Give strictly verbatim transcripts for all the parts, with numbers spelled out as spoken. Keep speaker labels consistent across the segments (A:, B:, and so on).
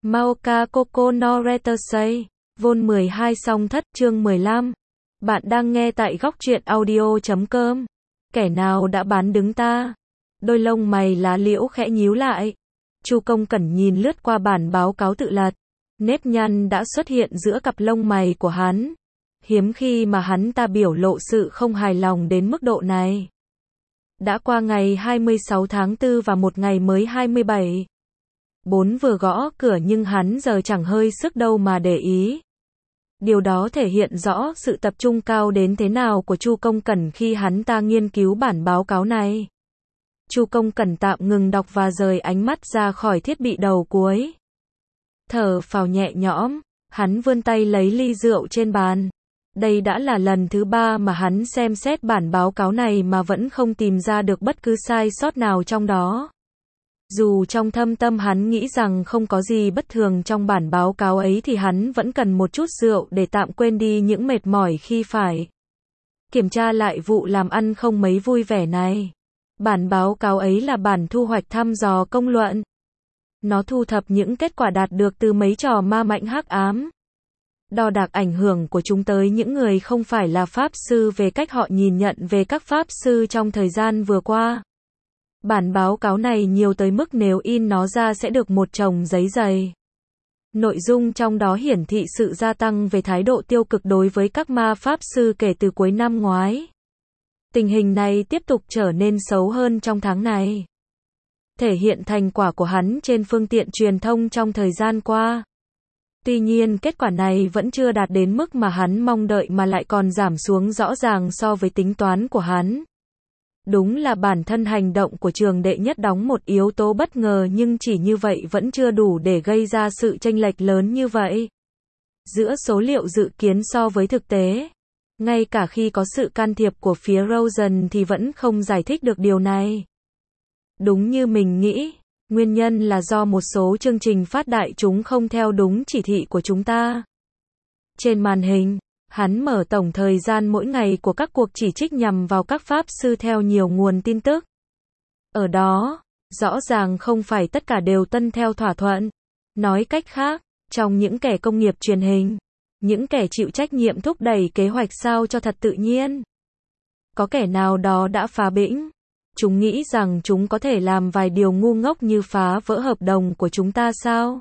A: Maoka Koko no Retasei, Vol mười hai song thất, chương mười lăm. Bạn đang nghe tại góc truyện audio chấm com. Kẻ nào đã bán đứng ta? Đôi lông mày lá liễu khẽ nhíu lại. Chu Công Cẩn nhìn lướt qua bản báo cáo tự lật. Nếp nhăn đã xuất hiện giữa cặp lông mày của hắn. Hiếm khi mà hắn ta biểu lộ sự không hài lòng đến mức độ này. Đã qua ngày hai mươi sáu tháng tư và một ngày mới hai mươi bảy. Bốn vừa gõ cửa nhưng hắn giờ chẳng hơi sức đâu mà để ý. Điều đó thể hiện rõ sự tập trung cao đến thế nào của Chu Công Cẩn khi hắn ta nghiên cứu bản báo cáo này. Chu Công Cẩn tạm ngừng đọc và rời ánh mắt ra khỏi thiết bị đầu cuối. Thở phào nhẹ nhõm, hắn vươn tay lấy ly rượu trên bàn. Đây đã là lần thứ ba mà hắn xem xét bản báo cáo này mà vẫn không tìm ra được bất cứ sai sót nào trong đó. Dù trong thâm tâm hắn nghĩ rằng không có gì bất thường trong bản báo cáo ấy thì hắn vẫn cần một chút rượu để tạm quên đi những mệt mỏi khi phải kiểm tra lại vụ làm ăn không mấy vui vẻ này. Bản báo cáo ấy là bản thu hoạch thăm dò công luận. Nó thu thập những kết quả đạt được từ mấy trò ma mãnh hắc ám. Đo đạc ảnh hưởng của chúng tới những người không phải là pháp sư về cách họ nhìn nhận về các pháp sư trong thời gian vừa qua. Bản báo cáo này nhiều tới mức nếu in nó ra sẽ được một chồng giấy dày. Nội dung trong đó hiển thị sự gia tăng về thái độ tiêu cực đối với các ma pháp sư kể từ cuối năm ngoái. Tình hình này tiếp tục trở nên xấu hơn trong tháng này. Thể hiện thành quả của hắn trên phương tiện truyền thông trong thời gian qua. Tuy nhiên kết quả này vẫn chưa đạt đến mức mà hắn mong đợi mà lại còn giảm xuống rõ ràng so với tính toán của hắn. Đúng là bản thân hành động của trường đệ nhất đóng một yếu tố bất ngờ nhưng chỉ như vậy vẫn chưa đủ để gây ra sự chênh lệch lớn như vậy. Giữa số liệu dự kiến so với thực tế, ngay cả khi có sự can thiệp của phía Rosen thì vẫn không giải thích được điều này. Đúng như mình nghĩ, nguyên nhân là do một số chương trình phát đại chúng không theo đúng chỉ thị của chúng ta. Trên màn hình, hắn mở tổng thời gian mỗi ngày của các cuộc chỉ trích nhằm vào các pháp sư theo nhiều nguồn tin tức. Ở đó, rõ ràng không phải tất cả đều tuân theo thỏa thuận. Nói cách khác, trong những kẻ công nghiệp truyền hình, những kẻ chịu trách nhiệm thúc đẩy kế hoạch sao cho thật tự nhiên, có kẻ nào đó đã phá bĩnh. Chúng nghĩ rằng chúng có thể làm vài điều ngu ngốc như phá vỡ hợp đồng của chúng ta sao?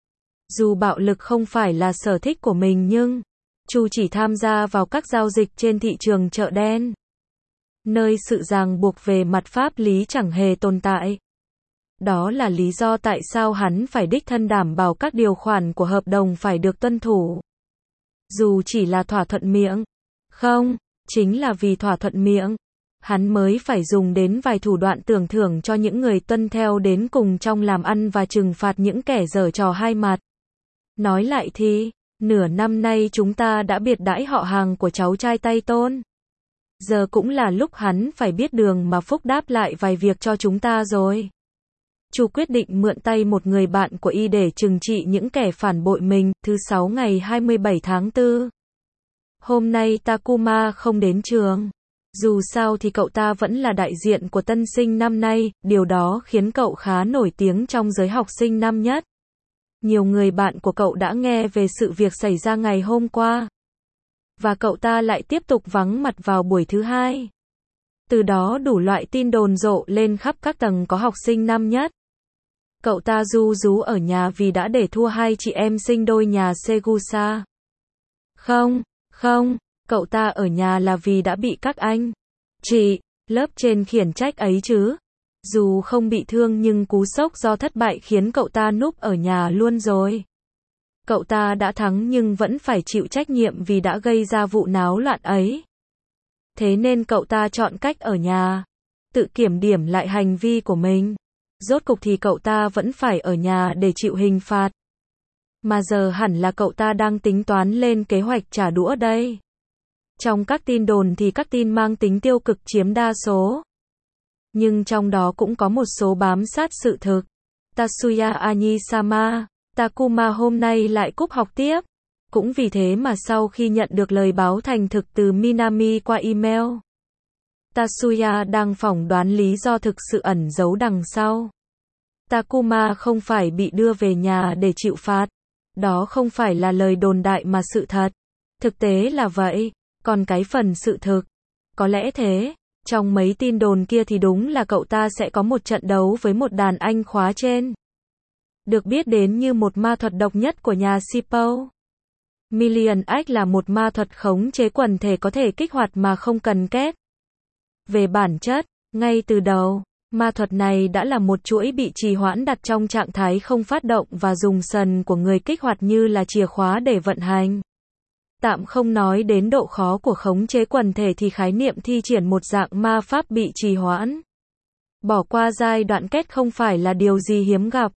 A: Dù bạo lực không phải là sở thích của mình nhưng Chu chỉ tham gia vào các giao dịch trên thị trường chợ đen, nơi sự ràng buộc về mặt pháp lý chẳng hề tồn tại. Đó là lý do tại sao hắn phải đích thân đảm bảo các điều khoản của hợp đồng phải được tuân thủ. Dù chỉ là thỏa thuận miệng. Không, chính là vì thỏa thuận miệng, hắn mới phải dùng đến vài thủ đoạn tưởng thưởng cho những người tuân theo đến cùng trong làm ăn và trừng phạt những kẻ giở trò hai mặt. Nói lại thì, nửa năm nay chúng ta đã biệt đãi họ hàng của cháu trai Tay Tôn. Giờ cũng là lúc hắn phải biết đường mà phúc đáp lại vài việc cho chúng ta rồi. Chu quyết định mượn tay một người bạn của y để trừng trị những kẻ phản bội mình. Thứ sáu ngày hai mươi bảy tháng tư. Hôm nay Takuma không đến trường. Dù sao thì cậu ta vẫn là đại diện của tân sinh năm nay, điều đó khiến cậu khá nổi tiếng trong giới học sinh năm nhất. Nhiều người bạn của cậu đã nghe về sự việc xảy ra ngày hôm qua. Và cậu ta lại tiếp tục vắng mặt vào buổi thứ hai. Từ đó đủ loại tin đồn rộ lên khắp các tầng có học sinh năm nhất. Cậu ta ru rú ở nhà vì đã để thua hai chị em sinh đôi nhà Segusa. Không, không, cậu ta ở nhà là vì đã bị các anh chị lớp trên khiển trách ấy chứ. Dù không bị thương nhưng cú sốc do thất bại khiến cậu ta núp ở nhà luôn rồi. Cậu ta đã thắng nhưng vẫn phải chịu trách nhiệm vì đã gây ra vụ náo loạn ấy. Thế nên cậu ta chọn cách ở nhà, tự kiểm điểm lại hành vi của mình. Rốt cục thì cậu ta vẫn phải ở nhà để chịu hình phạt. Mà giờ hẳn là cậu ta đang tính toán lên kế hoạch trả đũa đây. Trong các tin đồn thì các tin mang tính tiêu cực chiếm đa số. Nhưng trong đó cũng có một số bám sát sự thực. Tatsuya Ani-sama, Takuma hôm nay lại cúp học tiếp. Cũng vì thế mà sau khi nhận được lời báo thành thực từ Minami qua email, Tatsuya đang phỏng đoán lý do thực sự ẩn giấu đằng sau. Takuma không phải bị đưa về nhà để chịu phạt. Đó không phải là lời đồn đại mà sự thật. Thực tế là vậy, còn cái phần sự thực, có lẽ thế. Trong mấy tin đồn kia thì đúng là cậu ta sẽ có một trận đấu với một đàn anh khóa trên. Được biết đến như một ma thuật độc nhất của nhà Shippo. Million X là một ma thuật khống chế quần thể có thể kích hoạt mà không cần kết. Về bản chất, ngay từ đầu, ma thuật này đã là một chuỗi bị trì hoãn đặt trong trạng thái không phát động và dùng sần của người kích hoạt như là chìa khóa để vận hành. Tạm không nói đến độ khó của khống chế quần thể thì khái niệm thi triển một dạng ma pháp bị trì hoãn, bỏ qua giai đoạn kết không phải là điều gì hiếm gặp.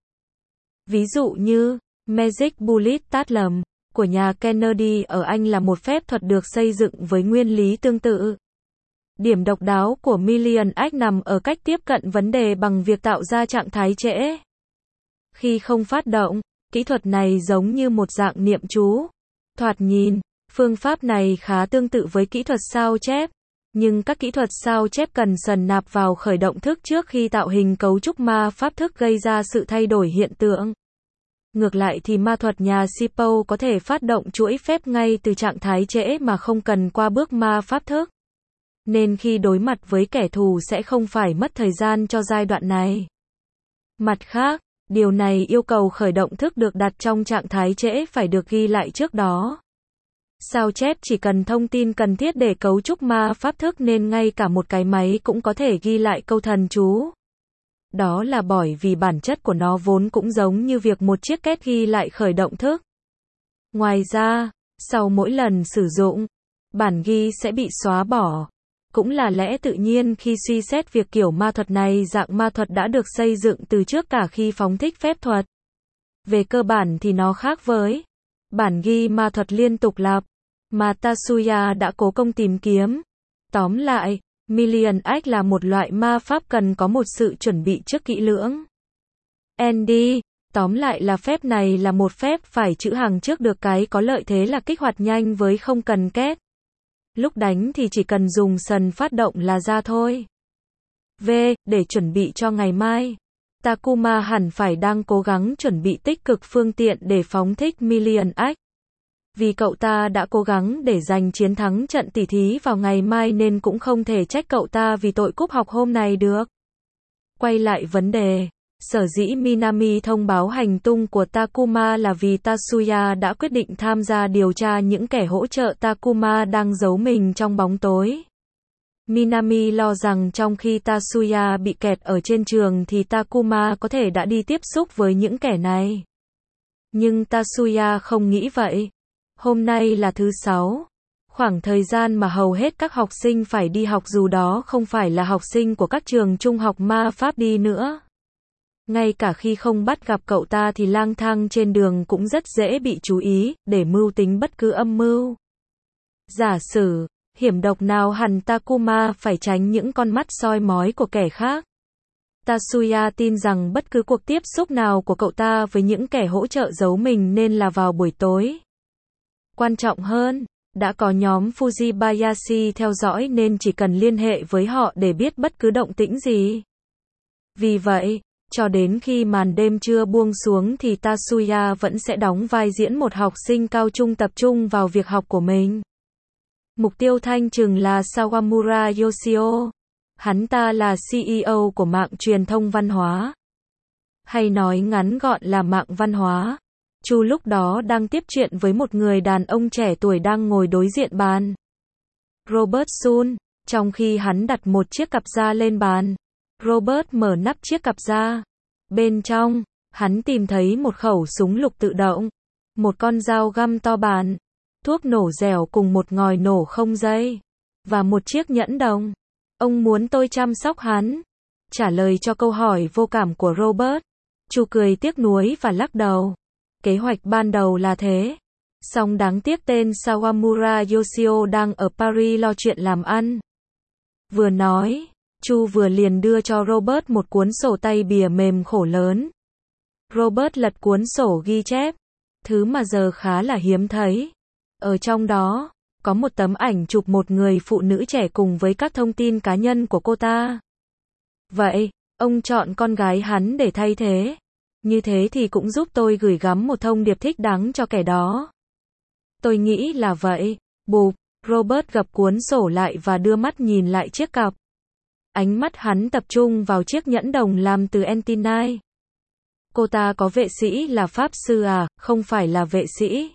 A: Ví dụ như, Magic Bullet Tatum của nhà Kennedy ở Anh là một phép thuật được xây dựng với nguyên lý tương tự. Điểm độc đáo của Million X nằm ở cách tiếp cận vấn đề bằng việc tạo ra trạng thái trễ. Khi không phát động, kỹ thuật này giống như một dạng niệm chú. Thoạt nhìn, phương pháp này khá tương tự với kỹ thuật sao chép, nhưng các kỹ thuật sao chép cần sần nạp vào khởi động thức trước khi tạo hình cấu trúc ma pháp thức gây ra sự thay đổi hiện tượng. Ngược lại thì ma thuật nhà Shippo có thể phát động chuỗi phép ngay từ trạng thái trễ mà không cần qua bước ma pháp thức. Nên khi đối mặt với kẻ thù sẽ không phải mất thời gian cho giai đoạn này. Mặt khác, điều này yêu cầu khởi động thức được đặt trong trạng thái trễ phải được ghi lại trước đó. Sao chép chỉ cần thông tin cần thiết để cấu trúc ma pháp thức nên ngay cả một cái máy cũng có thể ghi lại câu thần chú. Đó là bởi vì bản chất của nó vốn cũng giống như việc một chiếc két ghi lại khởi động thức. Ngoài ra, sau mỗi lần sử dụng, bản ghi sẽ bị xóa bỏ. Cũng là lẽ tự nhiên khi suy xét việc kiểu ma thuật này dạng ma thuật đã được xây dựng từ trước cả khi phóng thích phép thuật. Về cơ bản thì nó khác với bản ghi ma thuật liên tục lặp mà Tatsuya đã cố công tìm kiếm. Tóm lại, Million X là một loại ma pháp cần có một sự chuẩn bị trước kỹ lưỡng. Andy, tóm lại là phép này là một phép phải chữ hàng trước được cái có lợi thế là kích hoạt nhanh với không cần kết. Lúc đánh thì chỉ cần dùng sần phát động là ra thôi. V. Để chuẩn bị cho ngày mai, Takuma hẳn phải đang cố gắng chuẩn bị tích cực phương tiện để phóng thích Million X. Vì cậu ta đã cố gắng để giành chiến thắng trận tỉ thí vào ngày mai nên cũng không thể trách cậu ta vì tội cúp học hôm nay được. Quay lại vấn đề, sở dĩ Minami thông báo hành tung của Takuma là vì Tatsuya đã quyết định tham gia điều tra những kẻ hỗ trợ Takuma đang giấu mình trong bóng tối. Minami lo rằng trong khi Tatsuya bị kẹt ở trên trường thì Takuma có thể đã đi tiếp xúc với những kẻ này. Nhưng Tatsuya không nghĩ vậy. Hôm nay là thứ sáu, khoảng thời gian mà hầu hết các học sinh phải đi học dù đó không phải là học sinh của các trường trung học ma pháp đi nữa. Ngay cả khi không bắt gặp cậu ta thì lang thang trên đường cũng rất dễ bị chú ý, để mưu tính bất cứ âm mưu. Giả sử, hiểm độc nào hẳn Takuma phải tránh những con mắt soi mói của kẻ khác. Tatsuya tin rằng bất cứ cuộc tiếp xúc nào của cậu ta với những kẻ hỗ trợ giấu mình nên là vào buổi tối. Quan trọng hơn, đã có nhóm Fujibayashi theo dõi nên chỉ cần liên hệ với họ để biết bất cứ động tĩnh gì. Vì vậy, cho đến khi màn đêm trưa buông xuống thì Tatsuya vẫn sẽ đóng vai diễn một học sinh cao trung tập trung vào việc học của mình. Mục tiêu thanh trừng là Sawamura Yoshio. Hắn ta là xê e ô của mạng truyền thông văn hóa. Hay nói ngắn gọn là mạng văn hóa. Chu lúc đó đang tiếp chuyện với một người đàn ông trẻ tuổi đang ngồi đối diện bàn. Robert Sun, trong khi hắn đặt một chiếc cặp da lên bàn. Robert mở nắp chiếc cặp da. Bên trong, hắn tìm thấy một khẩu súng lục tự động, một con dao găm to bản, thuốc nổ dẻo cùng một ngòi nổ không dây, và một chiếc nhẫn đồng. Ông muốn tôi chăm sóc hắn. Trả lời cho câu hỏi vô cảm của Robert, Chu cười tiếc nuối và lắc đầu. Kế hoạch ban đầu là thế. Song đáng tiếc tên Sawamura Yoshio đang ở Paris lo chuyện làm ăn. Vừa nói, Chu vừa liền đưa cho Robert một cuốn sổ tay bìa mềm khổ lớn. Robert lật cuốn sổ ghi chép, thứ mà giờ khá là hiếm thấy. Ở trong đó, có một tấm ảnh chụp một người phụ nữ trẻ cùng với các thông tin cá nhân của cô ta. Vậy, Ông chọn con gái hắn để thay thế. Như thế thì cũng giúp tôi gửi gắm một thông điệp thích đáng cho kẻ đó. Tôi nghĩ là vậy. Bụp, Robert gập cuốn sổ lại và đưa mắt nhìn lại chiếc cặp. Ánh mắt hắn tập trung vào chiếc nhẫn đồng làm từ Entinite. Cô ta có vệ sĩ là pháp sư à, không phải là vệ sĩ.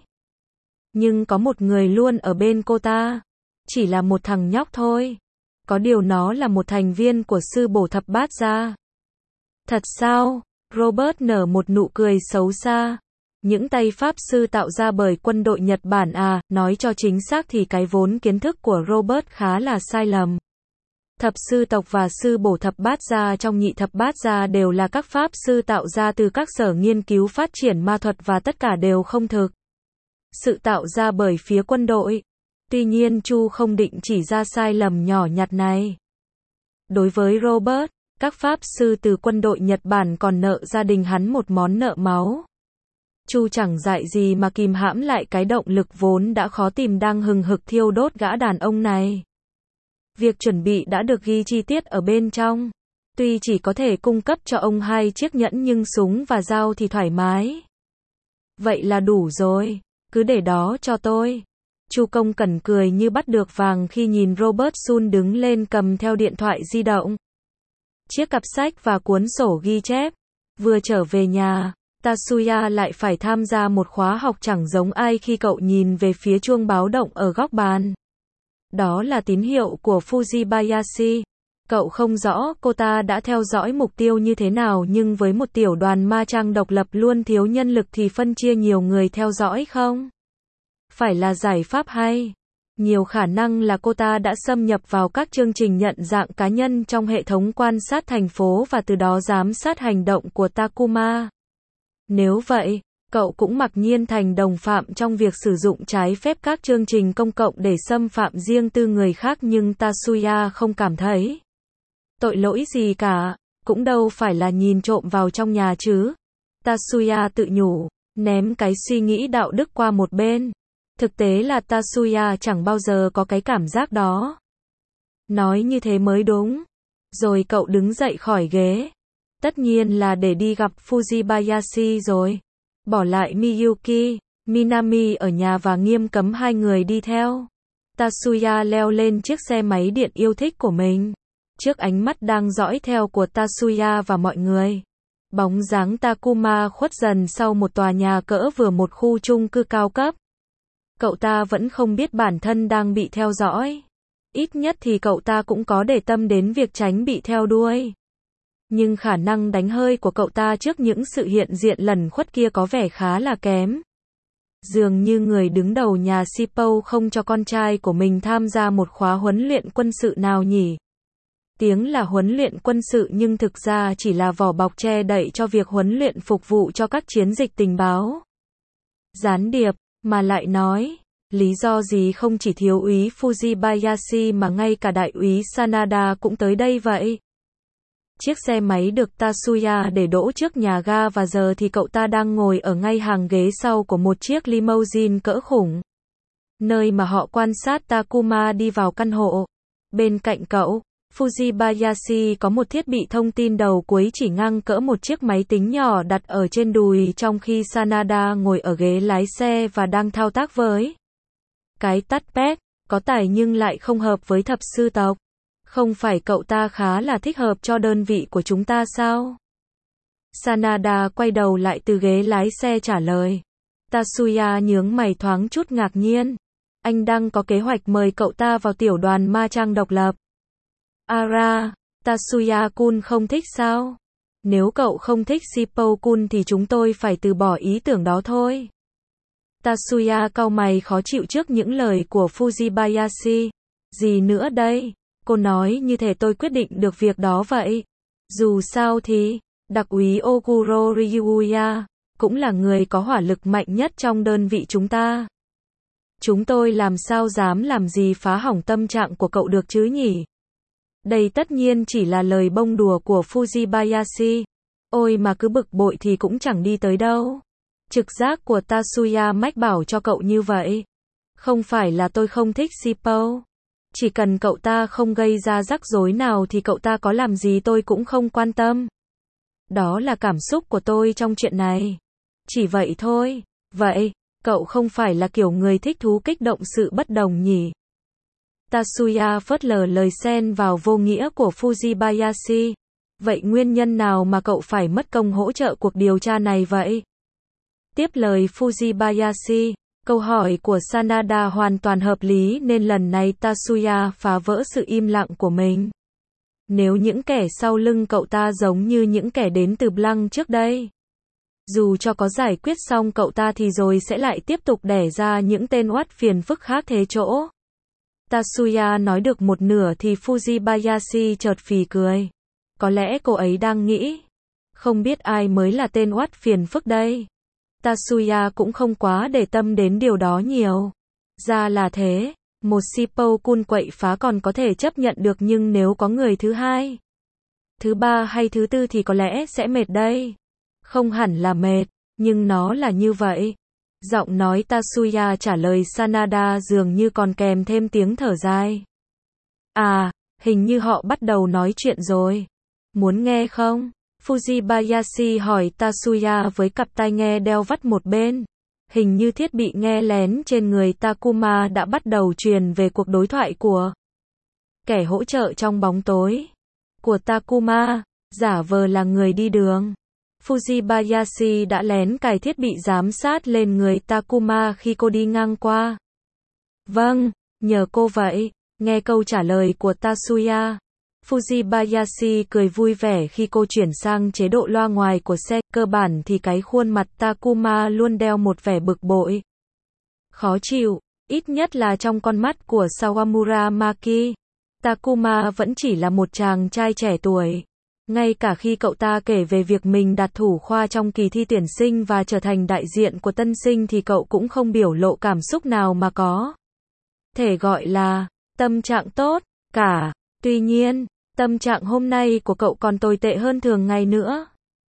A: Nhưng có một người luôn ở bên cô ta. Chỉ là một thằng nhóc thôi. Có điều nó là một thành viên của sư bổ thập bát gia. Thật sao? Robert nở một nụ cười xấu xa. Những tay pháp sư tạo ra bởi quân đội Nhật Bản à, nói cho chính xác thì cái vốn kiến thức của Robert khá là sai lầm. Thập sư tộc và sư bổ thập bát gia trong nhị thập bát gia đều là các pháp sư tạo ra từ các sở nghiên cứu phát triển ma thuật và tất cả đều không thực sự tạo ra bởi phía quân đội. Tuy nhiên Chu không định chỉ ra sai lầm nhỏ nhặt này. Đối với Robert, các pháp sư từ quân đội Nhật Bản còn nợ gia đình hắn một món nợ máu. Chu chẳng dại gì mà kìm hãm lại cái động lực vốn đã khó tìm đang hừng hực thiêu đốt gã đàn ông này. Việc chuẩn bị đã được ghi chi tiết ở bên trong. Tuy chỉ có thể cung cấp cho ông hai chiếc nhẫn nhưng súng và dao thì thoải mái. Vậy là đủ rồi, cứ để đó cho tôi. Chu Công Cẩn cười như bắt được vàng khi nhìn Robert Sun đứng lên cầm theo điện thoại di động, chiếc cặp sách và cuốn sổ ghi chép. Vừa trở về nhà, Tatsuya lại phải tham gia một khóa học chẳng giống ai khi cậu nhìn về phía chuông báo động ở góc bàn. Đó là tín hiệu của Fujibayashi. Cậu không rõ cô ta đã theo dõi mục tiêu như thế nào nhưng với một tiểu đoàn ma trang độc lập luôn thiếu nhân lực thì phân chia nhiều người theo dõi không phải là giải pháp hay. Nhiều khả năng là cô ta đã xâm nhập vào các chương trình nhận dạng cá nhân trong hệ thống quan sát thành phố và từ đó giám sát hành động của Takuma. Nếu vậy, cậu cũng mặc nhiên thành đồng phạm trong việc sử dụng trái phép các chương trình công cộng để xâm phạm riêng tư người khác nhưng Tatsuya không cảm thấy tội lỗi gì cả, cũng đâu phải là nhìn trộm vào trong nhà chứ. Tatsuya tự nhủ, ném cái suy nghĩ đạo đức qua một bên. Thực tế là Tatsuya chẳng bao giờ có cái cảm giác đó. Nói như thế mới đúng. Rồi cậu đứng dậy khỏi ghế. Tất nhiên là để đi gặp Fujibayashi rồi. Bỏ lại Miyuki, Minami ở nhà và nghiêm cấm hai người đi theo. Tatsuya leo lên chiếc xe máy điện yêu thích của mình. Trước ánh mắt đang dõi theo của Tatsuya và mọi người, bóng dáng Takuma khuất dần sau một tòa nhà cỡ vừa một khu chung cư cao cấp. Cậu ta vẫn không biết bản thân đang bị theo dõi. Ít nhất thì cậu ta cũng có để tâm đến việc tránh bị theo đuôi. Nhưng khả năng đánh hơi của cậu ta trước những sự hiện diện lẩn khuất kia có vẻ khá là kém. Dường như người đứng đầu nhà Shippo không cho con trai của mình tham gia một khóa huấn luyện quân sự nào nhỉ? Tiếng là huấn luyện quân sự nhưng thực ra chỉ là vỏ bọc che đậy cho việc huấn luyện phục vụ cho các chiến dịch tình báo gián điệp, mà lại nói, lý do gì không chỉ thiếu úy Fujibayashi mà ngay cả đại úy Sanada cũng tới đây vậy? Chiếc xe máy được Tatsuya để đỗ trước nhà ga và giờ thì cậu ta đang ngồi ở ngay hàng ghế sau của một chiếc limousine cỡ khủng, nơi mà họ quan sát Takuma đi vào căn hộ. Bên cạnh cậu, Fujibayashi có một thiết bị thông tin đầu cuối chỉ ngang cỡ một chiếc máy tính nhỏ đặt ở trên đùi trong khi Sanada ngồi ở ghế lái xe và đang thao tác với cái touchpad, có tài nhưng lại không hợp với thập sư tộc. Không phải cậu ta khá là thích hợp cho đơn vị của chúng ta sao? Sanada quay đầu lại từ ghế lái xe trả lời. Tatsuya nhướng mày thoáng chút ngạc nhiên. Anh đang có kế hoạch mời cậu ta vào tiểu đoàn ma trang độc lập. Ara, Tatsuya-kun không thích sao? Nếu cậu không thích Shippo-kun thì chúng tôi phải từ bỏ ý tưởng đó thôi. Tatsuya cau mày khó chịu trước những lời của Fujibayashi. Gì nữa đây? Cô nói như thể tôi quyết định được việc đó vậy. Dù sao thì, đặc úy Oguro Ryuya cũng là người có hỏa lực mạnh nhất trong đơn vị chúng ta. Chúng tôi làm sao dám làm gì phá hỏng tâm trạng của cậu được chứ nhỉ? Đây tất nhiên chỉ là lời bông đùa của Fujibayashi. Ôi mà cứ bực bội thì cũng chẳng đi tới đâu. Trực giác của Tatsuya mách bảo cho cậu như vậy. Không phải là tôi không thích Shippo. Chỉ cần cậu ta không gây ra rắc rối nào thì cậu ta có làm gì tôi cũng không quan tâm. Đó là cảm xúc của tôi trong chuyện này. Chỉ vậy thôi. Vậy, cậu không phải là kiểu người thích thú kích động sự bất đồng nhỉ? Tatsuya phớt lờ lời xen vào vô nghĩa của Fujibayashi. Vậy nguyên nhân nào mà cậu phải mất công hỗ trợ cuộc điều tra này vậy? Tiếp lời Fujibayashi, câu hỏi của Sanada hoàn toàn hợp lý nên lần này Tatsuya phá vỡ sự im lặng của mình. Nếu những kẻ sau lưng cậu ta giống như những kẻ đến từ Blanc trước đây, dù cho có giải quyết xong cậu ta thì rồi sẽ lại tiếp tục đẻ ra những tên oát phiền phức khác thế chỗ. Tatsuya nói được một nửa thì Fujibayashi chợt phì cười. Có lẽ cô ấy đang nghĩ, không biết ai mới là tên oát phiền phức đây. Tatsuya cũng không quá để tâm đến điều đó nhiều. Ra là thế, một Shippokun quậy phá còn có thể chấp nhận được nhưng nếu có người thứ hai, thứ ba hay thứ tư thì có lẽ sẽ mệt đây. Không hẳn là mệt, nhưng nó là như vậy. Giọng nói Tatsuya trả lời Sanada dường như còn kèm thêm tiếng thở dài. À, hình như họ bắt đầu nói chuyện rồi. Muốn nghe không? Fujibayashi hỏi Tatsuya với cặp tai nghe đeo vắt một bên. Hình như thiết bị nghe lén trên người Takuma đã bắt đầu truyền về cuộc đối thoại của kẻ hỗ trợ trong bóng tối của Takuma, giả vờ là người đi đường. Fujibayashi đã lén cài thiết bị giám sát lên người Takuma khi cô đi ngang qua. Vâng, nhờ cô vậy. Nghe câu trả lời của Tatsuya, Fujibayashi cười vui vẻ khi cô chuyển sang chế độ loa ngoài của xe. Cơ bản thì cái khuôn mặt Takuma luôn đeo một vẻ bực bội, khó chịu, ít nhất là trong con mắt của Sawamura Maki. Takuma vẫn chỉ là một chàng trai trẻ tuổi. Ngay cả khi cậu ta kể về việc mình đạt thủ khoa trong kỳ thi tuyển sinh và trở thành đại diện của tân sinh thì cậu cũng không biểu lộ cảm xúc nào mà có thể gọi là tâm trạng tốt cả. Tuy nhiên, tâm trạng hôm nay của cậu còn tồi tệ hơn thường ngày nữa.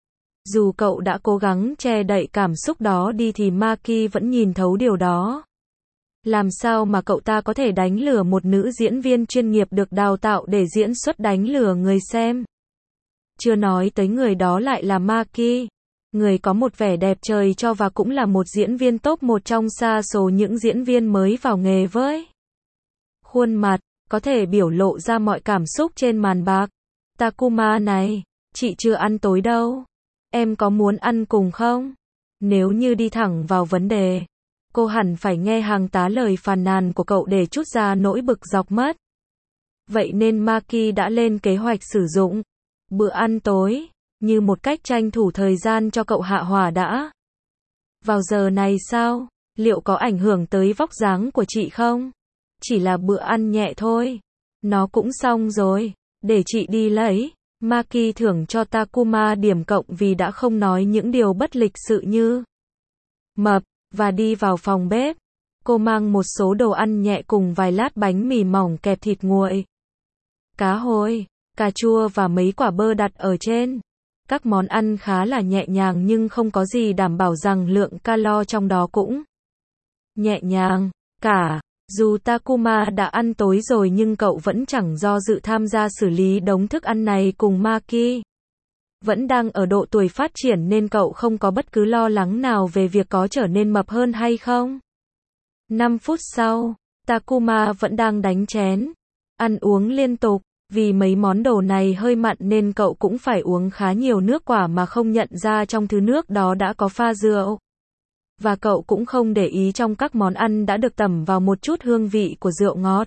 A: Dù cậu đã cố gắng che đậy cảm xúc đó đi thì Maki vẫn nhìn thấu điều đó. Làm sao mà cậu ta có thể đánh lừa một nữ diễn viên chuyên nghiệp được đào tạo để diễn xuất đánh lừa người xem? Chưa nói tới người đó lại là Maki, người có một vẻ đẹp trời cho và cũng là một diễn viên top một trong xa số những diễn viên mới vào nghề với khuôn mặt có thể biểu lộ ra mọi cảm xúc trên màn bạc. Takuma này, chị chưa ăn tối đâu. Em có muốn ăn cùng không? Nếu như đi thẳng vào vấn đề, cô hẳn phải nghe hàng tá lời phàn nàn của cậu để trút ra nỗi bực dọc mất. Vậy nên Maki đã lên kế hoạch sử dụng bữa ăn tối như một cách tranh thủ thời gian cho cậu hạ hỏa đã. Vào giờ này sao? Liệu có ảnh hưởng tới vóc dáng của chị không? Chỉ là bữa ăn nhẹ thôi. Nó cũng xong rồi. Để chị đi lấy. Maki thưởng cho Takuma điểm cộng vì đã không nói những điều bất lịch sự như mập, và đi vào phòng bếp. Cô mang một số đồ ăn nhẹ cùng vài lát bánh mì mỏng kẹp thịt nguội, cá hồi, cà chua và mấy quả bơ đặt ở trên. Các món ăn khá là nhẹ nhàng nhưng không có gì đảm bảo rằng lượng calo trong đó cũng nhẹ nhàng cả. Dù Takuma đã ăn tối rồi nhưng cậu vẫn chẳng do dự tham gia xử lý đống thức ăn này cùng Maki. Vẫn đang ở độ tuổi phát triển nên cậu không có bất cứ lo lắng nào về việc có trở nên mập hơn hay không. năm phút sau, Takuma vẫn đang đánh chén, ăn uống liên tục. Vì mấy món đồ này hơi mặn nên cậu cũng phải uống khá nhiều nước quả mà không nhận ra trong thứ nước đó đã có pha rượu. Và cậu cũng không để ý trong các món ăn đã được tẩm vào một chút hương vị của rượu ngọt.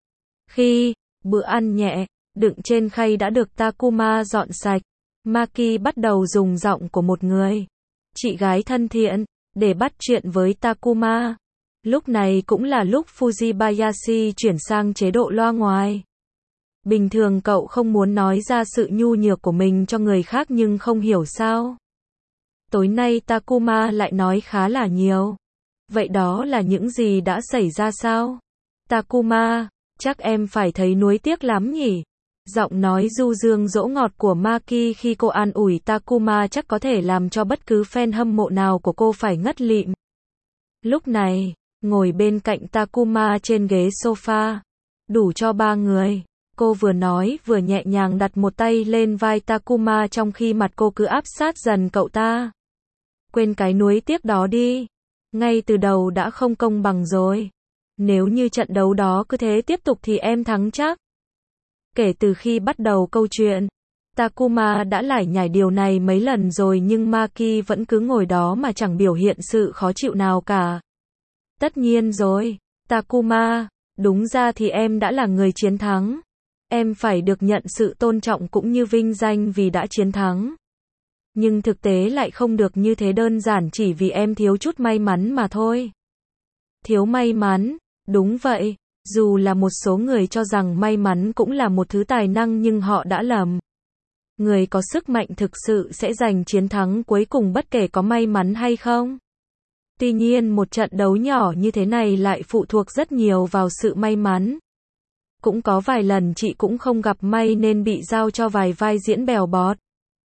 A: Khi bữa ăn nhẹ, đựng trên khay đã được Takuma dọn sạch, Maki bắt đầu dùng giọng của một người chị gái thân thiện để bắt chuyện với Takuma. Lúc này cũng là lúc Fujibayashi chuyển sang chế độ loa ngoài. Bình thường cậu không muốn nói ra sự nhu nhược của mình cho người khác nhưng không hiểu sao tối nay Takuma lại nói khá là nhiều. Vậy đó là những gì đã xảy ra sao? Takuma, chắc em phải thấy nuối tiếc lắm nhỉ? Giọng nói du dương dỗ ngọt của Maki khi cô an ủi Takuma chắc có thể làm cho bất cứ fan hâm mộ nào của cô phải ngất lịm. Lúc này, ngồi bên cạnh Takuma trên ghế sofa, Đủ cho ba người. Cô vừa nói vừa nhẹ nhàng đặt một tay lên vai Takuma trong khi mặt cô cứ áp sát dần cậu ta. Quên cái nuối tiếc đó đi. Ngay từ đầu đã không công bằng rồi. Nếu như trận đấu đó cứ thế tiếp tục thì em thắng chắc. Kể từ khi bắt đầu câu chuyện, Takuma đã lải nhải điều này mấy lần rồi nhưng Maki vẫn cứ ngồi đó mà chẳng biểu hiện sự khó chịu nào cả. Tất nhiên rồi, Takuma, đúng ra thì em đã là người chiến thắng. Em phải được nhận sự tôn trọng cũng như vinh danh vì đã chiến thắng. Nhưng thực tế lại không được như thế đơn giản chỉ vì em thiếu chút may mắn mà thôi. Thiếu may mắn, đúng vậy, dù là một số người cho rằng may mắn cũng là một thứ tài năng nhưng họ đã lầm. Người có sức mạnh thực sự sẽ giành chiến thắng cuối cùng bất kể có may mắn hay không. Tuy nhiên một trận đấu nhỏ như thế này lại phụ thuộc rất nhiều vào sự may mắn. Cũng có vài lần chị cũng không gặp may nên bị giao cho vài vai diễn bèo bọt.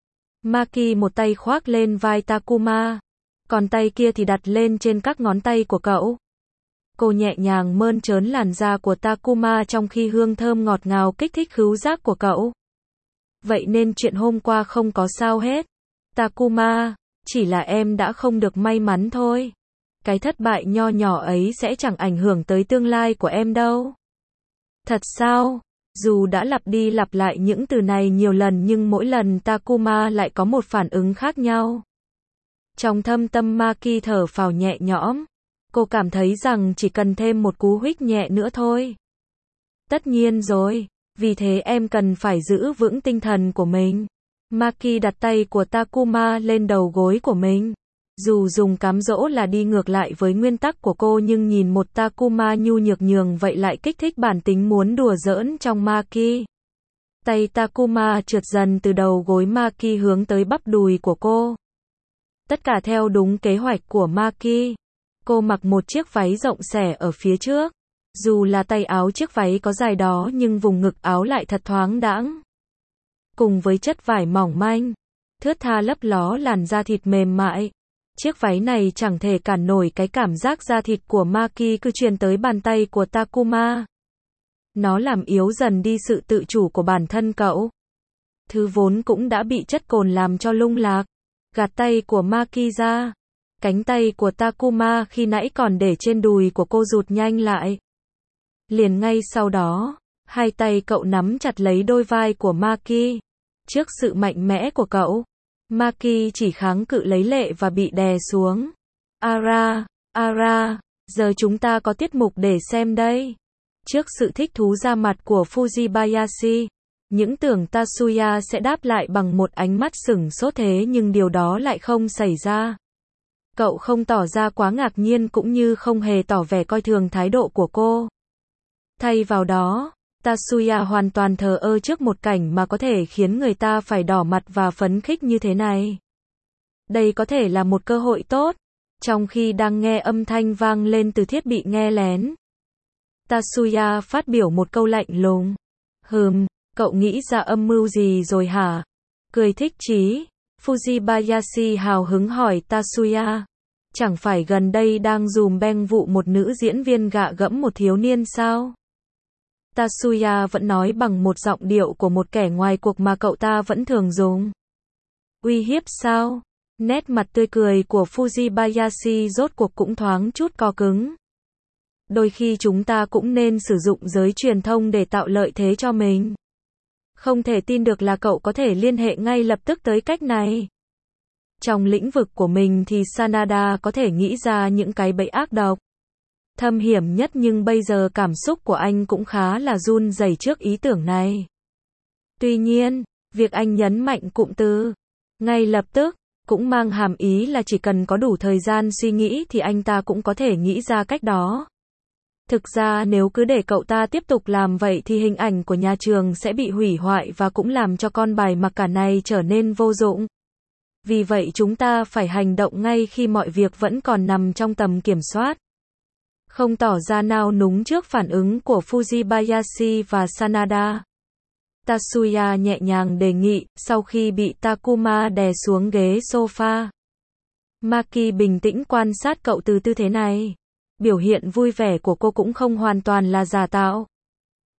A: Maki một tay khoác lên vai Takuma, còn tay kia thì đặt lên trên các ngón tay của cậu. Cô nhẹ nhàng mơn trớn làn da của Takuma trong khi hương thơm ngọt ngào kích thích khứu giác của cậu. Vậy nên chuyện hôm qua không có sao hết. Takuma, chỉ là em đã không được may mắn thôi. Cái thất bại nho nhỏ ấy sẽ chẳng ảnh hưởng tới tương lai của em đâu. Thật sao? Dù đã lặp đi lặp lại những từ này nhiều lần nhưng mỗi lần Takuma lại có một phản ứng khác nhau. Trong thâm tâm Maki thở phào nhẹ nhõm. Cô cảm thấy rằng chỉ cần thêm một cú huých nhẹ nữa thôi. Tất nhiên rồi, vì thế em cần phải giữ vững tinh thần của mình. Maki đặt tay của Takuma lên đầu gối của mình. Dù dùng cám dỗ là đi ngược lại với nguyên tắc của cô nhưng nhìn một Takuma nhu nhược nhường vậy lại kích thích bản tính muốn đùa giỡn trong Maki. Tay Takuma trượt dần từ đầu gối Maki hướng tới bắp đùi của cô. Tất cả theo đúng kế hoạch của Maki. Cô mặc một chiếc váy rộng xẻ ở phía trước. Dù là tay áo chiếc váy có dài đó nhưng vùng ngực áo lại thật thoáng đãng. Cùng với chất vải mỏng manh, thướt tha lấp ló làn da thịt mềm mại. Chiếc váy này chẳng thể cản nổi cái cảm giác da thịt của Maki cứ truyền tới bàn tay của Takuma. Nó làm yếu dần đi sự tự chủ của bản thân cậu. Thứ vốn cũng đã bị chất cồn làm cho lung lạc. Gạt tay của Maki ra. Cánh tay của Takuma khi nãy còn để trên đùi của cô rụt nhanh lại. Liền ngay sau đó, hai tay cậu nắm chặt lấy đôi vai của Maki. Trước sự mạnh mẽ của cậu, Maki chỉ kháng cự lấy lệ và bị đè xuống. Ara, Ara, giờ chúng ta có tiết mục để xem đây. Trước sự thích thú ra mặt của Fujibayashi, những tưởng Tatsuya sẽ đáp lại bằng một ánh mắt sửng sốt thế nhưng điều đó lại không xảy ra. Cậu không tỏ ra quá ngạc nhiên cũng như không hề tỏ vẻ coi thường thái độ của cô. Thay vào đó, Tatsuya hoàn toàn thờ ơ trước một cảnh mà có thể khiến người ta phải đỏ mặt và phấn khích như thế này. Đây có thể là một cơ hội tốt. Trong khi đang nghe âm thanh vang lên từ thiết bị nghe lén, Tatsuya phát biểu một câu lạnh lùng. Hừm, cậu nghĩ ra âm mưu gì rồi hả? Cười thích chí. Fujibayashi hào hứng hỏi Tatsuya. Chẳng phải gần đây đang dùm beng vụ một nữ diễn viên gạ gẫm một thiếu niên sao? Tatsuya vẫn nói bằng một giọng điệu của một kẻ ngoài cuộc mà cậu ta vẫn thường dùng. Uy hiếp sao? Nét mặt tươi cười của Fujibayashi rốt cuộc cũng thoáng chút co cứng. Đôi khi chúng ta cũng nên sử dụng giới truyền thông để tạo lợi thế cho mình. Không thể tin được là cậu có thể liên hệ ngay lập tức tới cách này. Trong lĩnh vực của mình thì Sanada có thể nghĩ ra những cái bẫy ác độc, thâm hiểm nhất nhưng bây giờ cảm xúc của anh cũng khá là run rẩy trước ý tưởng này. Tuy nhiên, việc anh nhấn mạnh cụm từ ngay lập tức cũng mang hàm ý là chỉ cần có đủ thời gian suy nghĩ thì anh ta cũng có thể nghĩ ra cách đó. Thực ra nếu cứ để cậu ta tiếp tục làm vậy thì hình ảnh của nhà trường sẽ bị hủy hoại và cũng làm cho con bài mặc cả này trở nên vô dụng. Vì vậy chúng ta phải hành động ngay khi mọi việc vẫn còn nằm trong tầm kiểm soát. Không tỏ ra nao núng trước phản ứng của Fujibayashi và Sanada, Tatsuya nhẹ nhàng đề nghị, sau khi bị Takuma đè xuống ghế sofa. Maki bình tĩnh quan sát cậu từ tư thế này. Biểu hiện vui vẻ của cô cũng không hoàn toàn là giả tạo.